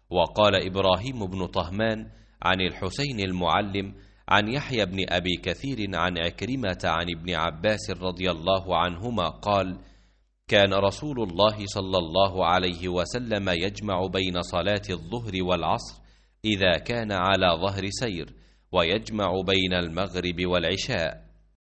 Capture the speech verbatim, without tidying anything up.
وقال إبراهيم بن طهمان عن الحسين المعلم عن يحيى بن أبي كثير عن عكرمة عن ابن عباس رضي الله عنهما قال: كان رسول الله صلى الله عليه وسلم يجمع بين صلاة الظهر والعصر إذا كان على ظهر سير، ويجمع بين المغرب والعشاء.